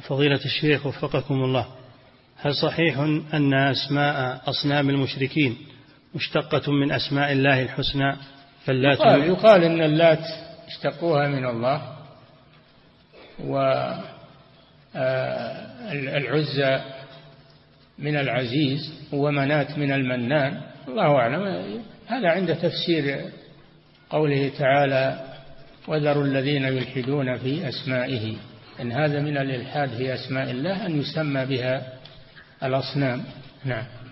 فضيلة الشيخ وفقكم الله، هل صحيح أن أسماء أصنام المشركين مشتقة من أسماء الله الحسنى؟ فاللات يقال إن اللات اشتقوها من الله، والعزى من العزيز، ومنات من المنان، الله أعلم. هذا عند تفسير قوله تعالى: وذروا الذين يلحدون في أسمائه، إن هذا من الإلحاد في أسماء الله أن يسمى بها الأصنام. نعم.